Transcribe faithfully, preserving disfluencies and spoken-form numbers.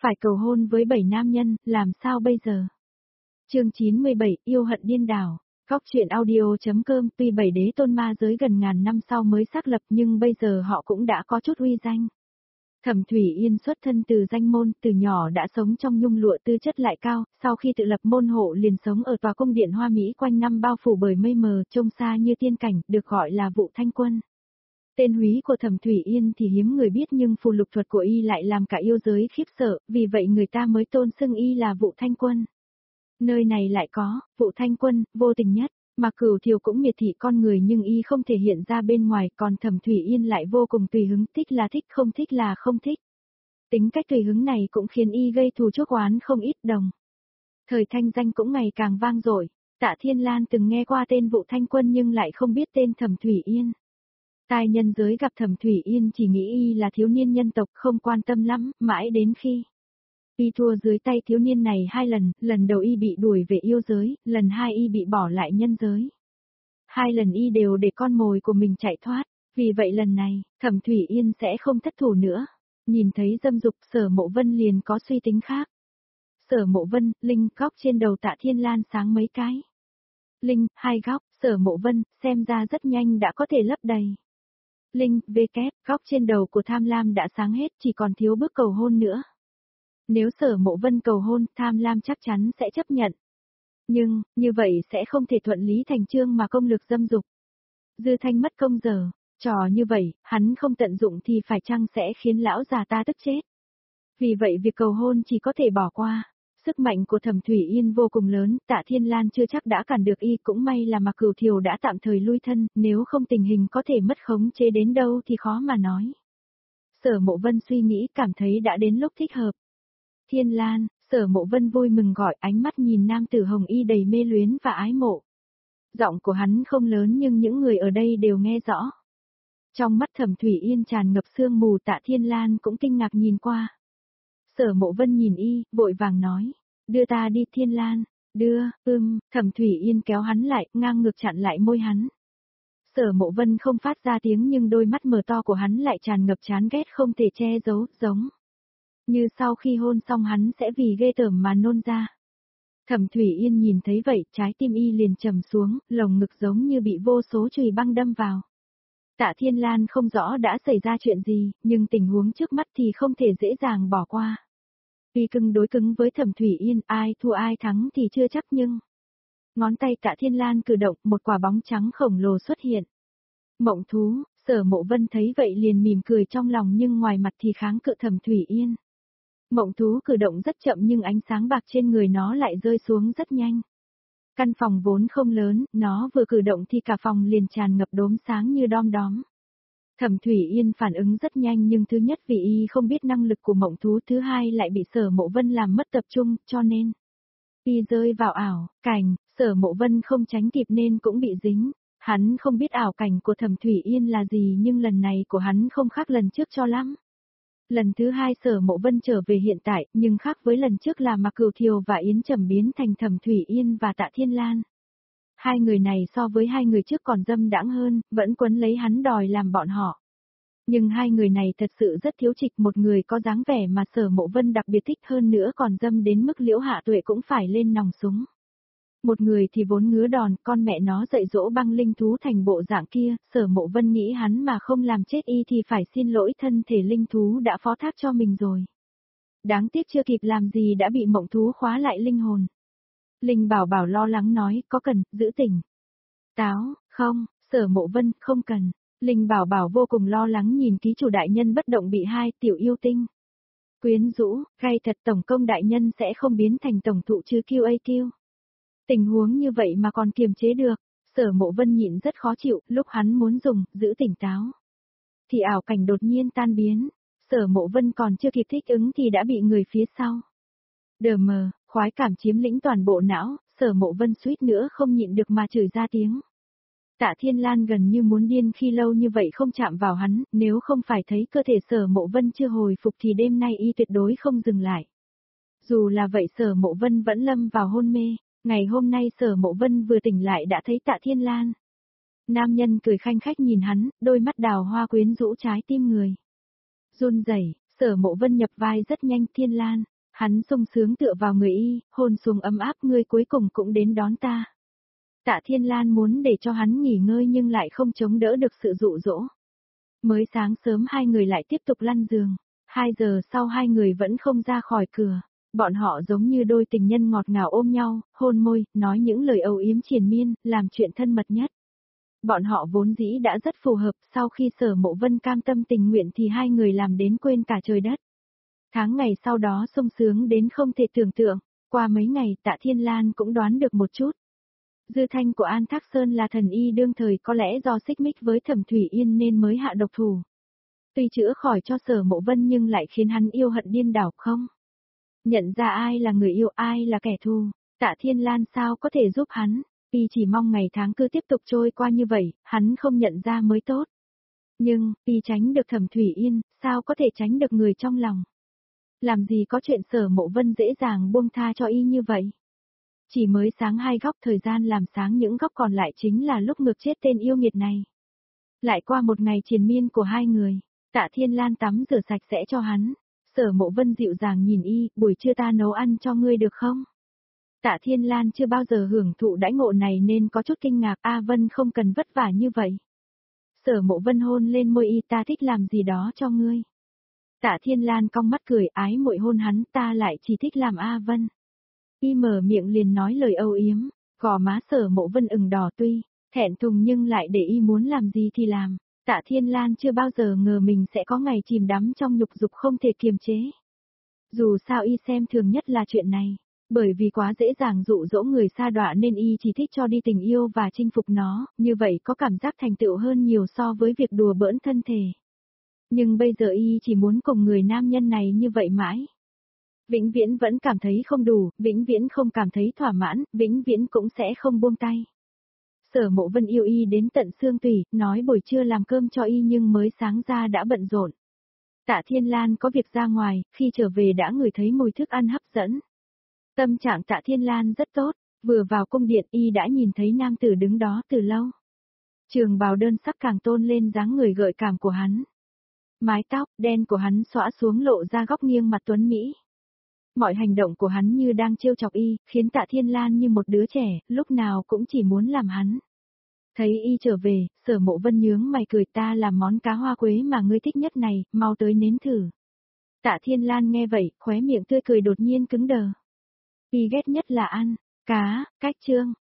Phải cầu hôn với bảy nam nhân, làm sao bây giờ? Chương chín mươi bảy, yêu hận điên đảo. Góc truyện audio.com tuy bảy đế tôn ma giới gần ngàn năm sau mới xác lập nhưng bây giờ họ cũng đã có chút uy danh. Thẩm Thủy Yên xuất thân từ danh môn, từ nhỏ đã sống trong nhung lụa tư chất lại cao, sau khi tự lập môn hộ liền sống ở tòa cung điện hoa mỹ quanh năm bao phủ bởi mây mờ, trông xa như tiên cảnh, được gọi là Vụ Thanh Quân. Tên húy của Thẩm Thủy Yên thì hiếm người biết nhưng phù lục thuật của y lại làm cả yêu giới khiếp sợ, vì vậy người ta mới tôn xưng y là Vụ Thanh Quân. Nơi này lại có, Vụ Thanh Quân, vô tình nhất, mà Cửu Thiều cũng miệt thị con người nhưng y không thể hiện ra bên ngoài, còn Thẩm Thủy Yên lại vô cùng tùy hứng, thích là thích, không thích là không thích. Tính cách tùy hứng này cũng khiến y gây thù chuốc oán không ít đồng. Thời thanh danh cũng ngày càng vang dội, Tạ Thiên Lan từng nghe qua tên Vụ Thanh Quân nhưng lại không biết tên Thẩm Thủy Yên. Tai nhân giới gặp Thẩm Thủy Yên chỉ nghĩ y là thiếu niên nhân tộc không quan tâm lắm, mãi đến khi y thua dưới tay thiếu niên này hai lần, lần đầu y bị đuổi về yêu giới, lần hai y bị bỏ lại nhân giới. Hai lần y đều để con mồi của mình chạy thoát, vì vậy lần này, Thẩm Thủy Yên sẽ không thất thủ nữa. Nhìn thấy dâm dục Sở Mộ Vân liền có suy tính khác. Sở Mộ Vân, Linh, góc trên đầu Tạ Thiên Lan sáng mấy cái. Linh, hai góc, Sở Mộ Vân, xem ra rất nhanh đã có thể lấp đầy. Linh, V kép, góc trên đầu của Tham Lam đã sáng hết chỉ còn thiếu bước cầu hôn nữa. Nếu Sở Mộ Vân cầu hôn, Tham Lam chắc chắn sẽ chấp nhận. Nhưng, như vậy sẽ không thể thuận lý thành chương mà công lực dâm dục. Dư Thanh mất công giờ, trò như vậy, hắn không tận dụng thì phải chăng sẽ khiến lão già ta tức chết. Vì vậy việc cầu hôn chỉ có thể bỏ qua. Sức mạnh của Thẩm Thủy Yên vô cùng lớn, Tạ Thiên Lan chưa chắc đã cản được y, cũng may là mà Cửu Thiều đã tạm thời lui thân, nếu không tình hình có thể mất khống chế đến đâu thì khó mà nói. Sở Mộ Vân suy nghĩ cảm thấy đã đến lúc thích hợp. Thiên Lan, Sở Mộ Vân vui mừng gọi, ánh mắt nhìn nam tử hồng y đầy mê luyến và ái mộ. Giọng của hắn không lớn nhưng những người ở đây đều nghe rõ. Trong mắt Thẩm Thủy Yên tràn ngập sương mù, Tạ Thiên Lan cũng kinh ngạc nhìn qua. Sở Mộ Vân nhìn y, vội vàng nói, đưa ta đi Thiên Lan, đưa, ưm, Thẩm Thủy Yên kéo hắn lại, ngang ngược chặn lại môi hắn. Sở Mộ Vân không phát ra tiếng nhưng đôi mắt mờ to của hắn lại tràn ngập chán ghét không thể che giấu, giống như sau khi hôn xong hắn sẽ vì ghê tởm mà nôn ra. Thẩm Thủy Yên nhìn thấy vậy, trái tim y liền trầm xuống, lồng ngực giống như bị vô số chùy băng đâm vào. Tạ Thiên Lan không rõ đã xảy ra chuyện gì, nhưng tình huống trước mắt thì không thể dễ dàng bỏ qua. Vì cứng đối cứng với Thẩm Thủy Yên, ai thua ai thắng thì chưa chắc nhưng... Ngón tay Tạ Thiên Lan cử động, một quả bóng trắng khổng lồ xuất hiện. Mộng thú, Sở Mộ Vân thấy vậy liền mỉm cười trong lòng nhưng ngoài mặt thì kháng cự Thẩm Thủy Yên. Mộng thú cử động rất chậm nhưng ánh sáng bạc trên người nó lại rơi xuống rất nhanh. Căn phòng vốn không lớn, nó vừa cử động thì cả phòng liền tràn ngập đốm sáng như đom đóm. Thẩm Thủy Yên phản ứng rất nhanh nhưng thứ nhất vì y không biết năng lực của mộng thú, thứ hai lại bị Sở Mộ Vân làm mất tập trung, cho nên y rơi vào ảo cảnh, Sở Mộ Vân không tránh kịp nên cũng bị dính. Hắn không biết ảo cảnh của Thẩm Thủy Yên là gì nhưng lần này của hắn không khác lần trước cho lắm. Lần thứ hai Sở Mộ Vân trở về hiện tại, nhưng khác với lần trước là mà Cửu Thiều và Yến Trầm biến thành Thẩm Thủy Yên và Tạ Thiên Lan. Hai người này so với hai người trước còn dâm đãng hơn, vẫn quấn lấy hắn đòi làm bọn họ. Nhưng hai người này thật sự rất thiếu trịch, một người có dáng vẻ mà Sở Mộ Vân đặc biệt thích hơn nữa còn dâm đến mức Liễu Hạ Tuệ cũng phải lên nòng súng. Một người thì vốn ngứa đòn, con mẹ nó dạy dỗ băng linh thú thành bộ dạng kia, Sở Mộ Vân nghĩ hắn mà không làm chết y thì phải xin lỗi thân thể linh thú đã phó thác cho mình rồi. Đáng tiếc chưa kịp làm gì đã bị mộng thú khóa lại linh hồn. Linh Bảo Bảo lo lắng nói, có cần, giữ tỉnh. Táo, không, Sở Mộ Vân, không cần. Linh Bảo Bảo vô cùng lo lắng nhìn ký chủ đại nhân bất động bị hai tiểu yêu tinh quyến rũ, gay thật tổng công đại nhân sẽ không biến thành tổng thụ chứ kiu a kiu. Tình huống như vậy mà còn kiềm chế được, Sở Mộ Vân nhịn rất khó chịu, lúc hắn muốn dùng, giữ tỉnh táo. Thì ảo cảnh đột nhiên tan biến, Sở Mộ Vân còn chưa kịp thích ứng thì đã bị người phía sau. Đờ mờ, khoái cảm chiếm lĩnh toàn bộ não, Sở Mộ Vân suýt nữa không nhịn được mà chửi ra tiếng. Tạ Thiên Lan gần như muốn điên khi lâu như vậy không chạm vào hắn, nếu không phải thấy cơ thể Sở Mộ Vân chưa hồi phục thì đêm nay y tuyệt đối không dừng lại. Dù là vậy Sở Mộ Vân vẫn lâm vào hôn mê. Ngày hôm nay Sở Mộ Vân vừa tỉnh lại đã thấy Tạ Thiên Lan. Nam nhân cười khanh khách nhìn hắn, đôi mắt đào hoa quyến rũ trái tim người. Run rẩy, Sở Mộ Vân nhập vai rất nhanh. Thiên Lan, hắn sung sướng tựa vào người y, hôn xuống ấm áp, ngươi cuối cùng cũng đến đón ta. Tạ Thiên Lan muốn để cho hắn nghỉ ngơi nhưng lại không chống đỡ được sự dụ dỗ. Mới sáng sớm hai người lại tiếp tục lăn giường, hai giờ sau hai người vẫn không ra khỏi cửa. Bọn họ giống như đôi tình nhân ngọt ngào ôm nhau, hôn môi, nói những lời âu yếm triền miên, làm chuyện thân mật nhất. Bọn họ vốn dĩ đã rất phù hợp, sau khi Sở Mộ Vân cam tâm tình nguyện thì hai người làm đến quên cả trời đất. Tháng ngày sau đó sung sướng đến không thể tưởng tượng, qua mấy ngày Tạ Thiên Lan cũng đoán được một chút. Dư Thanh của An Thác Sơn là thần y đương thời, có lẽ do xích mích với Thẩm Thủy Yên nên mới hạ độc thủ. Tuy chữa khỏi cho Sở Mộ Vân nhưng lại khiến hắn yêu hận điên đảo không? Nhận ra ai là người yêu, ai là kẻ thù, Tạ Thiên Lan sao có thể giúp hắn? Y chỉ mong ngày tháng cứ tiếp tục trôi qua như vậy, hắn không nhận ra mới tốt. Nhưng, Y tránh được Thẩm Thủy Yên, sao có thể tránh được người trong lòng? Làm gì có chuyện Sở Mộ Vân dễ dàng buông tha cho Y như vậy? Chỉ mới sáng hai góc, thời gian làm sáng những góc còn lại chính là lúc ngược chết tên yêu nghiệt này. Lại qua một ngày triền miên của hai người, Tạ Thiên Lan tắm rửa sạch sẽ cho hắn. Sở Mộ Vân dịu dàng nhìn Y, buổi trưa ta nấu ăn cho ngươi được không? Tạ Thiên Lan chưa bao giờ hưởng thụ đãi ngộ này nên có chút kinh ngạc. A Vân không cần vất vả như vậy. Sở Mộ Vân hôn lên môi Y, ta thích làm gì đó cho ngươi. Tạ Thiên Lan cong mắt cười ái muội hôn hắn, ta lại chỉ thích làm A Vân. Y mở miệng liền nói lời âu yếm, gò má Sở Mộ Vân ửng đỏ, tuy thẹn thùng nhưng lại để Y muốn làm gì thì làm. Tạ Thiên Lan chưa bao giờ ngờ mình sẽ có ngày chìm đắm trong nhục dục không thể kiềm chế. Dù sao Y xem thường nhất là chuyện này, bởi vì quá dễ dàng dụ dỗ người sa đọa nên Y chỉ thích cho đi tình yêu và chinh phục nó, như vậy có cảm giác thành tựu hơn nhiều so với việc đùa bỡn thân thể. Nhưng bây giờ Y chỉ muốn cùng người nam nhân này như vậy mãi. Vĩnh viễn vẫn cảm thấy không đủ, vĩnh viễn không cảm thấy thỏa mãn, vĩnh viễn cũng sẽ không buông tay. Sở Mộ Vân yêu Y đến tận xương tủy, nói buổi trưa làm cơm cho Y nhưng mới sáng ra đã bận rộn. Tạ Thiên Lan có việc ra ngoài, khi trở về đã ngửi thấy mùi thức ăn hấp dẫn. Tâm trạng Tạ Thiên Lan rất tốt, vừa vào cung điện Y đã nhìn thấy nam tử đứng đó từ lâu. Trường bào đơn sắc càng tôn lên dáng người gợi cảm của hắn. Mái tóc đen của hắn xõa xuống lộ ra góc nghiêng mặt tuấn Mỹ. Mọi hành động của hắn như đang trêu chọc Y, khiến Tạ Thiên Lan như một đứa trẻ, lúc nào cũng chỉ muốn làm hắn. Thấy Y trở về, Sở Mộ Vân nhướng mày cười, ta làm món cá hoa quế mà ngươi thích nhất này, mau tới nếm thử. Tạ Thiên Lan nghe vậy, khóe miệng tươi cười đột nhiên cứng đờ. Y ghét nhất là ăn cá, cách trương,